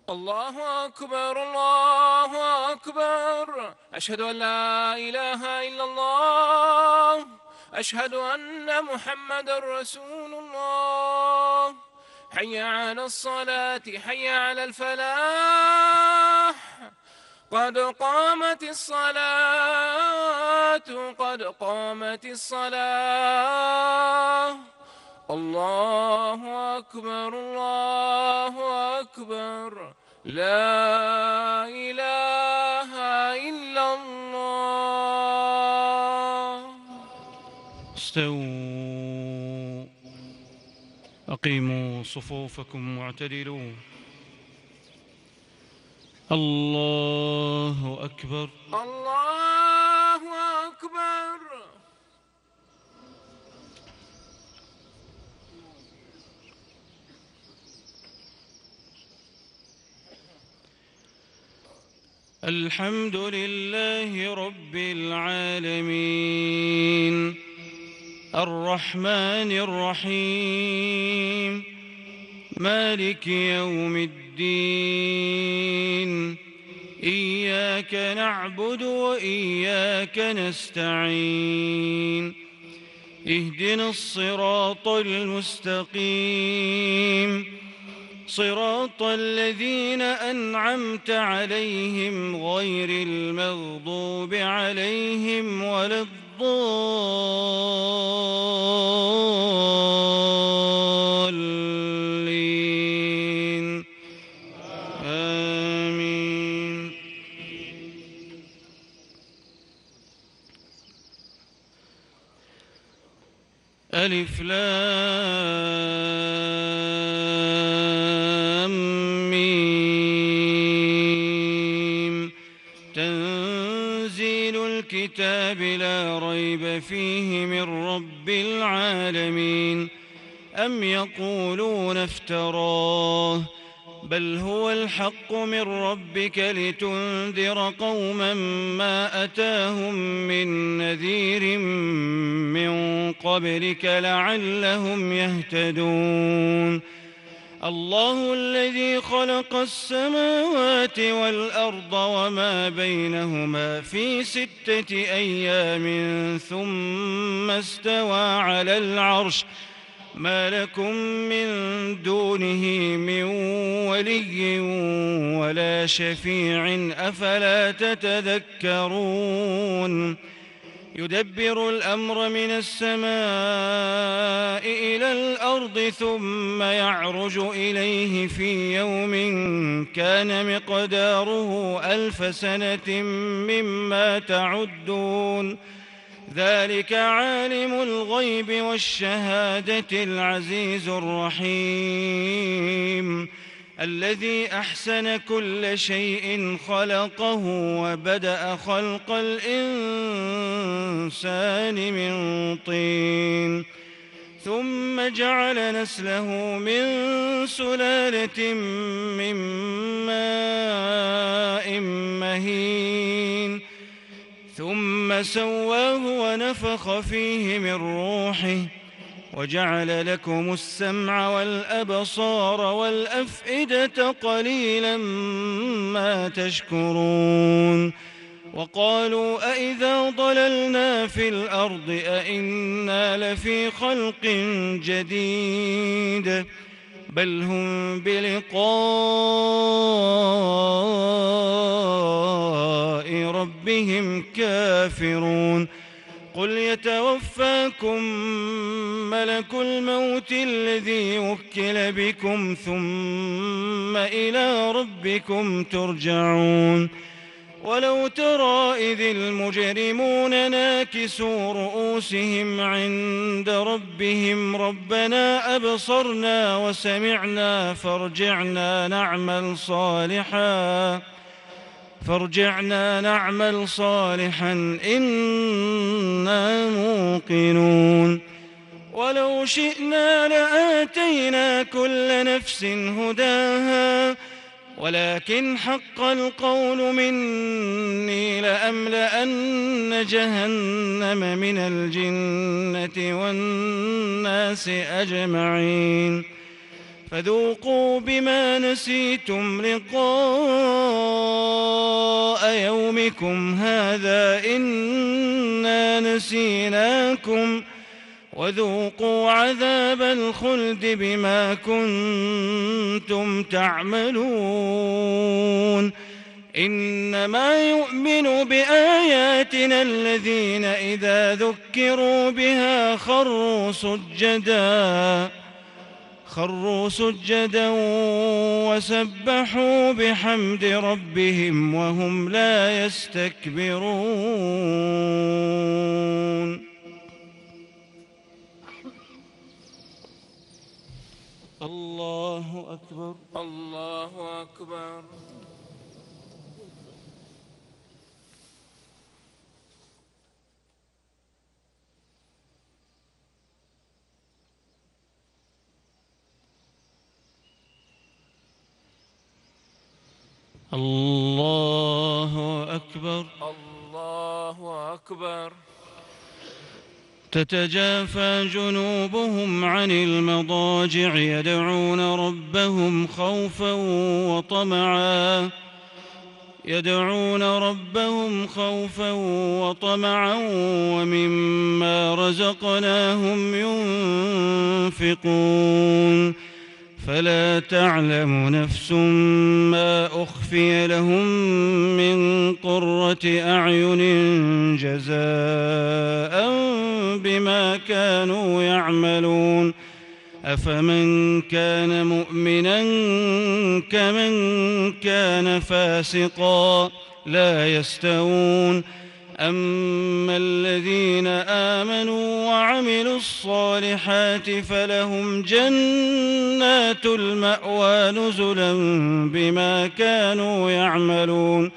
الله أكبر الله أكبر، أشهد أن لا إله إلا الله، أشهد أن محمد رسول الله. حي على الصلاة حي على الفلاح، قد قامت الصلاة قد قامت الصلاة. الله أكبر الله أكبر، لا إله إلا الله. استووا، أقيموا صفوفكم واعتدلوا. الله أكبر الله أكبر. الحمد لله رب العالمين، الرحمن الرحيم، مالك يوم الدين. إياك نعبد وإياك نستعين، اهدنا الصراط المستقيم، صراط الذين أنعمت عليهم غير المغضوب عليهم ولا الضالين. آمين. ألف لام ميم. تنزيل الكتاب لا ريب فيه من رب العالمين. أم يقولون افتراه، بل هو الحق من ربك لتنذر قوما ما أتاهم من نذير من قبلك لعلهم يهتدون. الله الذي خلق السماوات والأرض وما بينهما في 6 أيام ثم استوى على العرش، ما لكم من دونه من ولي ولا شفيع أفلا تتذكرون. يدبر الأمر من السماء إلى الأرض ثم يعرج إليه في يوم كان مقداره 1000 سنة مما تعدون. ذلك عالم الغيب والشهادة العزيز الرحيم، الذي أحسن كل شيء خلقه وبدأ خلق الإنسان من طين، ثم جعل نسله من سلالة من ماء مهين، ثم سواه ونفخ فيه من روحه، وجعل لكم السمع والأبصار والأفئدة قليلا ما تشكرون. وقالوا أئذا ضللنا في الأرض أئنا لفي خلق جديد، بل هم بلقاء ربهم كافرون. قل يتوفاكم ملك الموت الذي وكل بكم ثم إلى ربكم ترجعون. ولو ترى إذ المجرمون ناكسوا رؤوسهم عند ربهم ربنا أبصرنا وسمعنا فارجعنا نعمل صالحا إنا موقنون. ولو شئنا لآتينا كل نفس هداها ولكن حق القول مني لأملأن جهنم من الجنة والناس أجمعين. فذوقوا بما نسيتم لقاء يومكم هذا إنا نسيناكم وذوقوا عذاب الخلد بما كنتم تعملون إنما يؤمن بآياتنا الذين إذا ذكروا بها خروا سجدا وسبحوا بحمد ربهم وهم لا يستكبرون. الله أكبر. الله أكبر. الله أكبر. الله أكبر. تتجافى جنوبهم عن المضاجع يدعون ربهم خوفا وطمعا ومما رزقناهم ينفقون فلا تعلم نفس ما أخفي لهم من قرة أعين جزاء بما كانوا يعملون أفمن كان مؤمنا كمن كان فاسقا لا يستوون أما الذين آمنوا وعملوا الصالحات فلهم جنات المأوى نزلا بما كانوا يعملون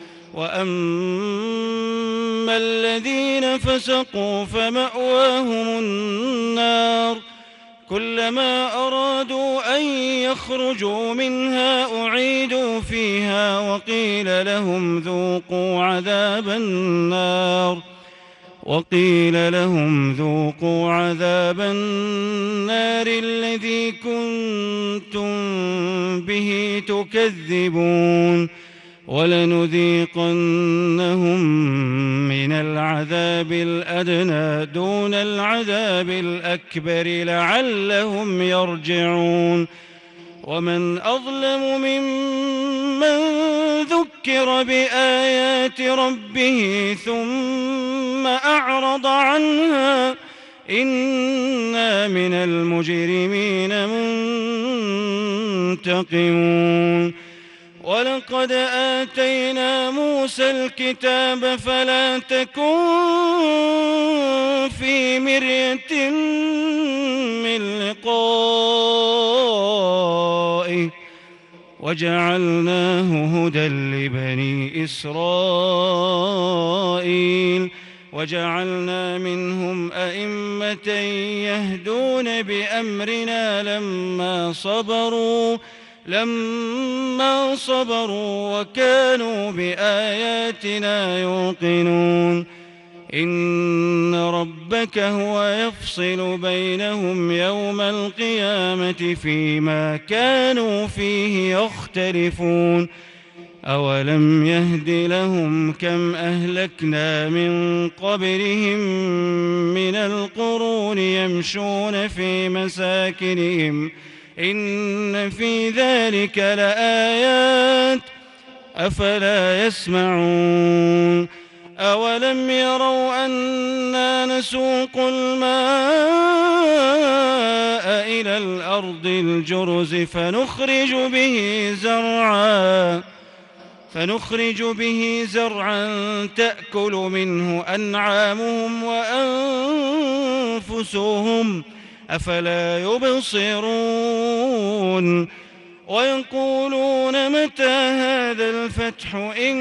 وأما الذين فسقوا فمأواهم النار كلما أرادوا أن يخرجوا منها أعيدوا فيها وقيل لهم ذوقوا عذاب النار الذي كنتم به تكذبون ولنذيقنهم من العذاب الأدنى دون العذاب الأكبر لعلهم يرجعون ومن أظلم ممن ذكر بآيات ربه ثم أعرض عنها إنا من المجرمين منتقمون ولقد آتينا موسى الكتاب فلا تكن في مرية من لقائه وجعلناه هدى لبني إسرائيل وجعلنا منهم أئمة يهدون بأمرنا لما صبروا وكانوا بآياتنا يوقنون إن ربك هو يفصل بينهم يوم القيامة فيما كانوا فيه يختلفون أولم يهد لهم كم أهلكنا من قبلهم من القرون يمشون في مساكنهم إن في ذلك لآيات أفلا يسمعون أولم يروا أنا نسوق الماء إلى الأرض الجرز فنخرج به زرعا تأكل منه أنعامهم وأنفسهم أفلا يبصرون ويقولون متى هذا الفتح إن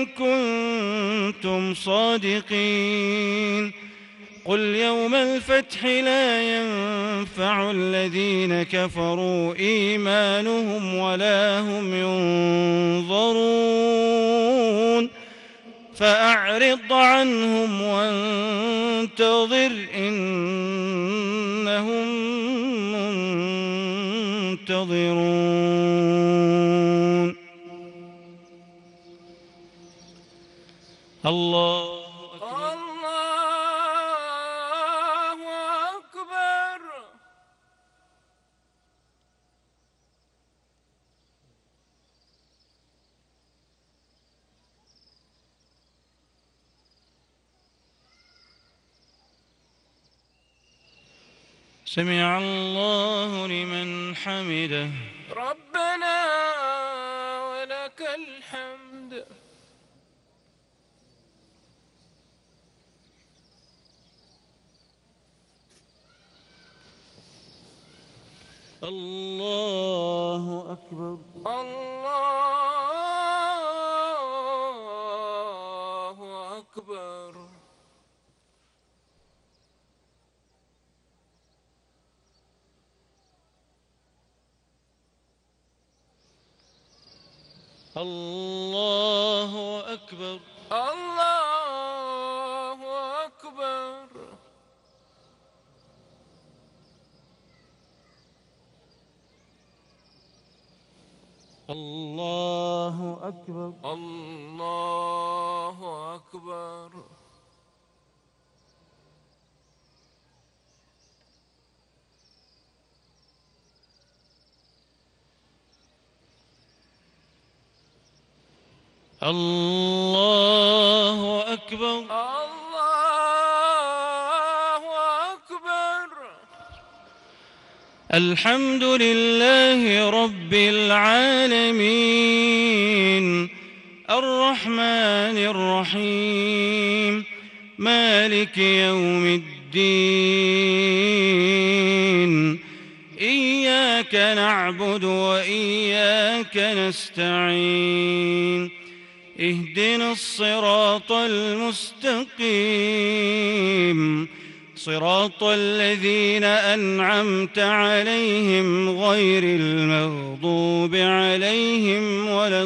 كنتم صادقين قل يوم الفتح لا ينفع الذين كفروا إيمانهم ولا هم ينظرون فأعرض عنهم وانتظر إنهم ينتظرون الله أكبر الله أكبر. سمع الله لمن حمده ربنا ولك الحمد. الله أكبر الله أكبر. الله أكبر الله أكبر. الله أكبر الله أكبر. الله أكبر الله أكبر. الحمد لله رب العالمين الرحمن الرحيم مالك يوم الدين إياك نعبد وإياك نستعين اهدنا الصراط المستقيم صراط الذين أنعمت عليهم غير المغضوب عليهم ولا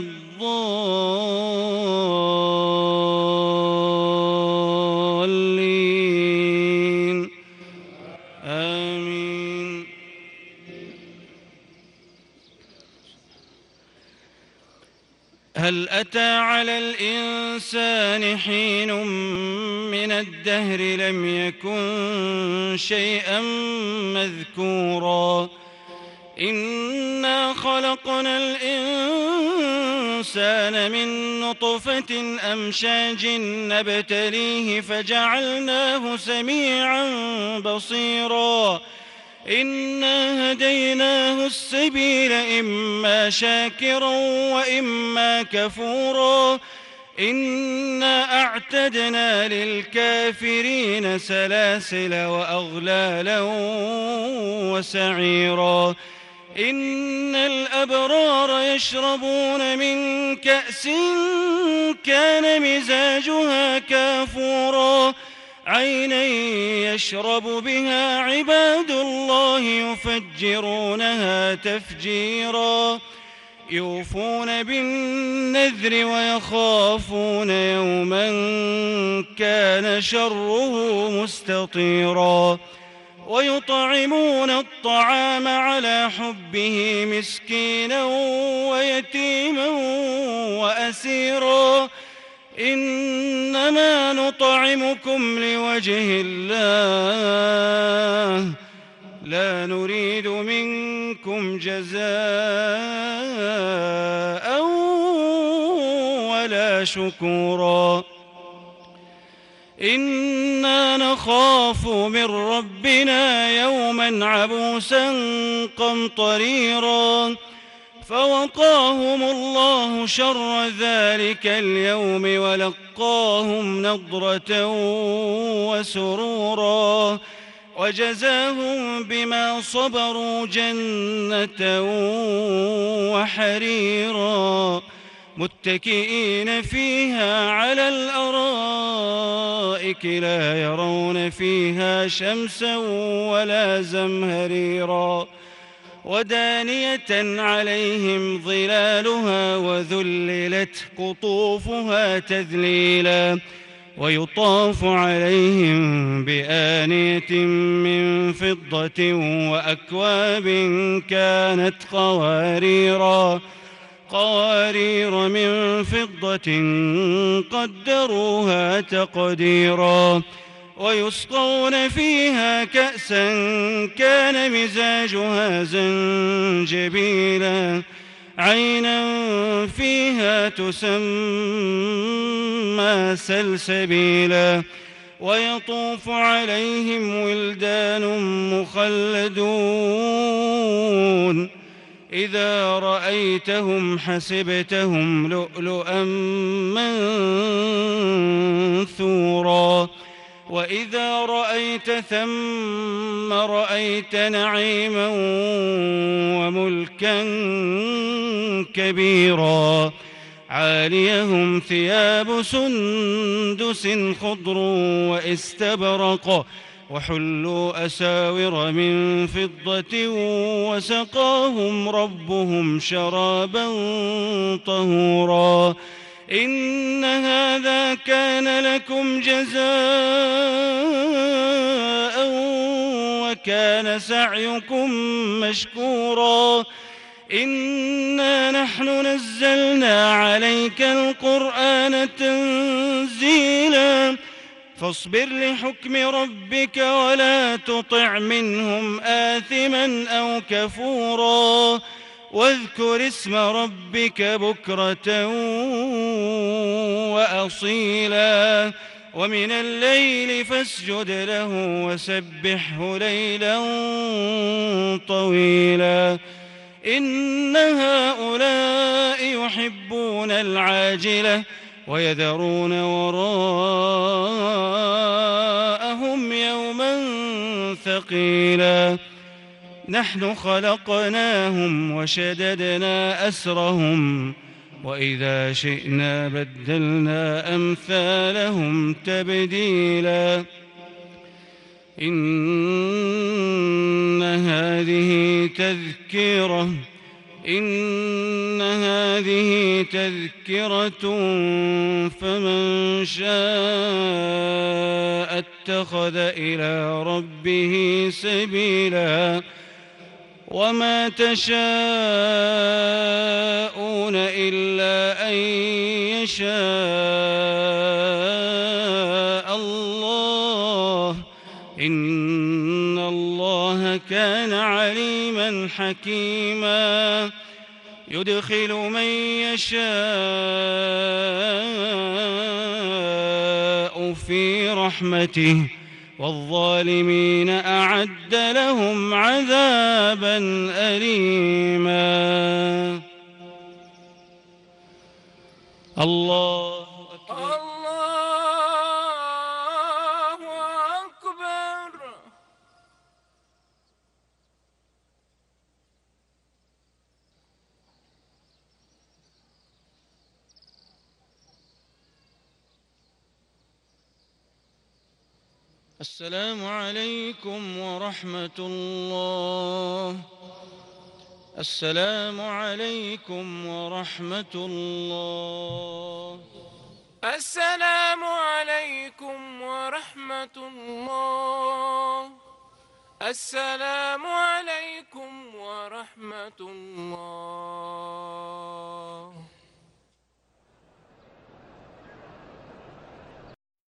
الضالين آمين. هل أتى على الإنسان حين من الدهر لم يكن شيئا مذكورا إنا خلقنا الإنسان من نطفة أمشاج نبتليه فجعلناه سميعا بصيرا إنا هديناه السبيل إما شاكرا وإما كفورا إنا أعتدنا للكافرين سلاسل وأغلالا وسعيرا إن الأبرار يشربون من كأس كان مزاجها كافورا عينا يشرب بها عباد الله يفجرونها تفجيرا يوفون بالنذر ويخافون يوما كان شره مستطيرا ويطعمون الطعام على حبه مسكينا ويتيما وأسيرا إنما نطعمكم لوجه الله لا نريد منكم جزاء ولا شكورا إنا نخاف من ربنا يوما عبوسا قمطريرا فوقاهم الله شر ذلك اليوم ولقاهم نضرة وسرورا وجزاهم بما صبروا جنة وحريرا متكئين فيها على الأرائك لا يرون فيها شمسا ولا زمهريرا ودانية عليهم ظلالها وذللت قطوفها تذليلا ويطاف عليهم بآنية من فضة وأكواب كانت قوارير من فضة قدروها تقديرا ويسقون فيها كأسا كان مزاجها زنجبيلا عينا فيها تسمى سلسبيلا ويطوف عليهم ولدان مخلدون إذا رأيتهم حسبتهم لؤلؤا منثورا وإذا رأيت ثم رأيت نعيما وملكا كبيرا عاليهم ثياب سندس خضر واستبرق وحلوا أساور من فضة وسقاهم ربهم شرابا طهورا إن هذا كان لكم جزاء وكان سعيكم مشكورا إنا نحن نزلنا عليك القرآن تنزيلا فاصبر لحكم ربك ولا تطع منهم آثما أو كفورا واذكر اسم ربك بكرة وأصيلا ومن الليل فاسجد له وسبحه ليلا طويلا إن هؤلاء يحبون العاجلة ويذرون وراءهم يوما ثقيلا نحن خلقناهم وشددنا أسرهم وإذا شئنا بدلنا أمثالهم تبديلا إن هذه تذكرة فمن شاء اتخذ إلى ربه سبيلا وما تشاءون إلا أن يشاء الله إن الله كان عليما حكيما يدخل من يشاء في رحمته والظالمين أعد لهم عذابا أليما الله أكبر الله أكبر. السلام عليكم ورحمة الله. السلام عليكم ورحمة الله. السلام عليكم ورحمة الله. السلام عليكم ورحمة الله.